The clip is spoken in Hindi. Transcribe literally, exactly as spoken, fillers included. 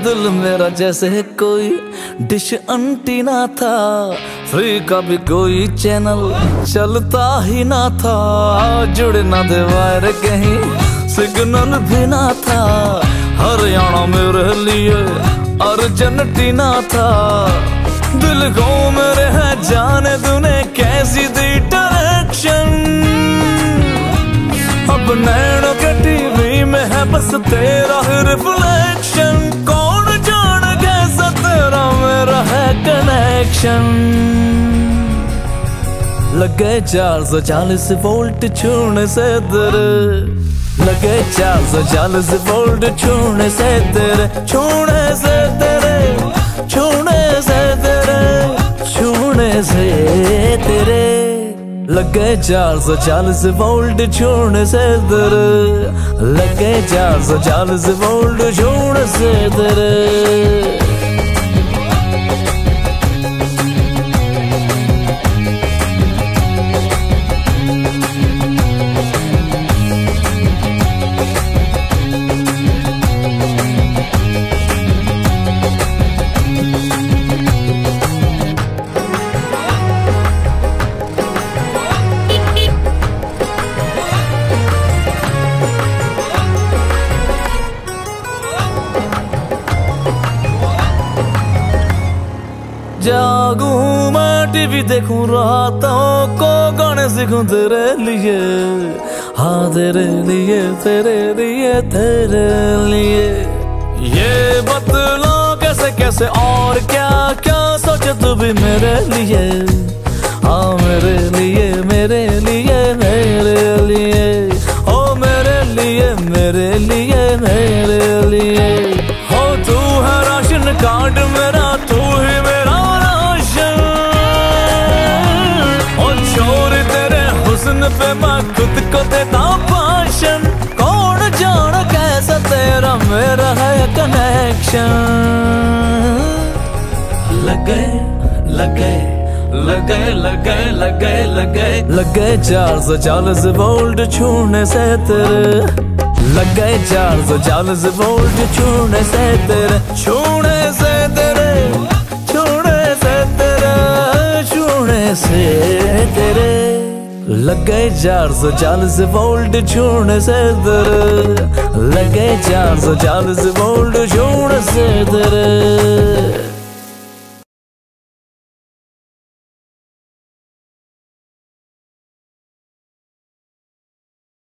दिल मेरा जैसे कोई डिश अंटीना था, फ्री का भी कोई चैनल चलता ही ना था। जुड़ ना दे वायर कहीं सिग्नल भी ना था, हरियाणा मेरे लिए अर्जेंटीना था। दिल को मेरे है जाने तूने कैसी दी डायरेक्शन, अब नैनों के टीवी में है बस तेरा ही रिफ्लेक्शन। कौन जान कैसा तेरा मेरा है कनेक्शन। लगे चार सौ चालीस वोल्ट छूने से तेरे, लगे चार सौ चालीस वोल्ट छूने से तेरे, छूने से तेरे, छूने से तेरे, छूने से तेरे। लगे चार सौ चालीस वोल्ट छूने से तेरे, लगे चार सौ चालीस वोल्ट छूने से तेरे। जागूं मैं टीवी देखूं रातों को, गाने सीखूं तेरे लिए, हाँ तेरे लिए, तेरे लिए, तेरे लिए। ये बतला कैसे कैसे और क्या क्या सोचे तू भी मेरे लिए, हाँ मेरे लिए, मेरे लिए, मेरे लिए, ओ मेरे लिए, मेरे लिए, मेरे लिए। हो तू है राशन कार्ड मेरा, तू ही मेरा पे मैं खुद को देता भाषण। कौन जान कैसा तेरा मेरा है कनेक्शन। लगे लगे लगे लगे लगे लगे लगे चार सौ चालीस वोल्ट छूने से तेरे, लगे चार सौ चालीस वोल्ट छूने से तेरे, छूने से तेरे, छूने से तेरे, छूने से तेरे। लगे चार सौ चालीस वोल्ट छूने से तेरे, लगे चार सौ चालीस वोल्ट छूने से तेरे।